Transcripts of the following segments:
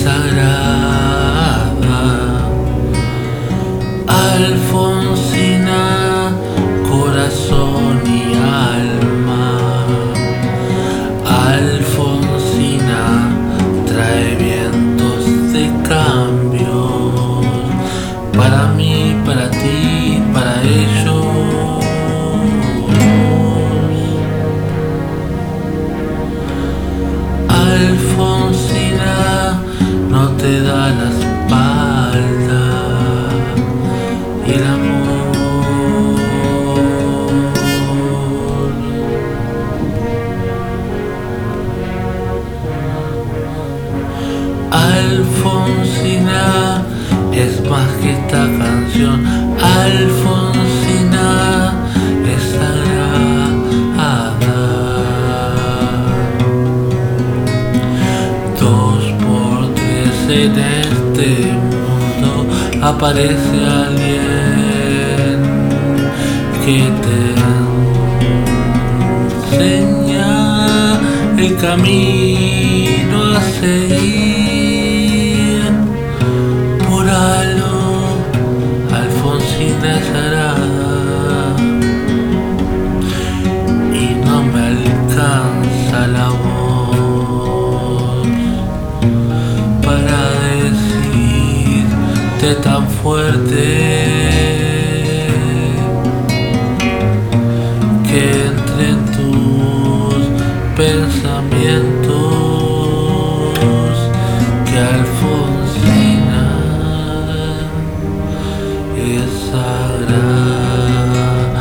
sagrada. Alfonsina, corazón y alma. Alfonsina trae vientos de cambios para mí, para ti, para ellos. Alfonsina no te da la espalda y el amor. Alfonsina es más que esta canción. Alfonsina es sagrada. 2 por 3 en este mundo aparece alguien que te enseña el camino a seguir. Por algo Alfonsina es sagrada y no me alcanza la voz para decirte tan fuerte que entre en tus pensamientos que Alfonsina es sagrada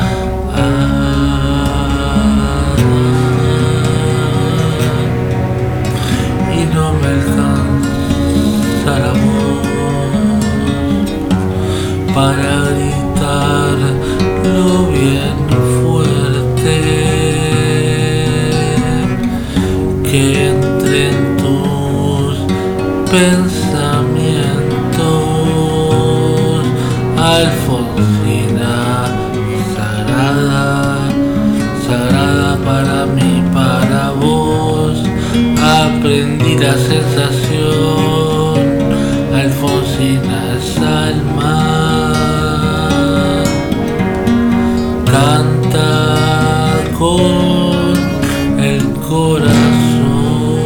y no me alcanza la voz para gritar lo bien fuerte que entre en tus pensamientos. Alfonsina, sagrada, sagrada para mí, para vos. Aprendí la sensación. Alfonsina es alma. Canta con el corazón.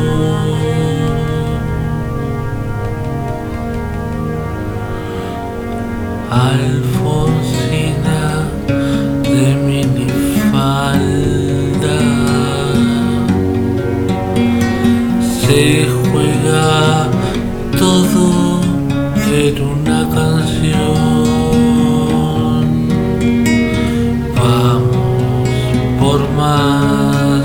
Alfonsina de minifalda se juega todo en una canción. Vamos por más,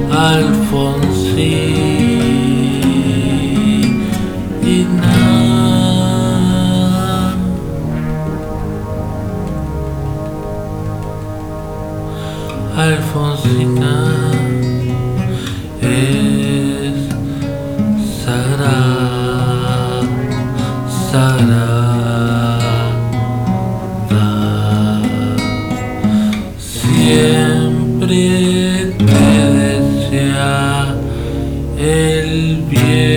Alfonsina. Alfonsina es sagrada, sagrada. Siempre te desea el bien.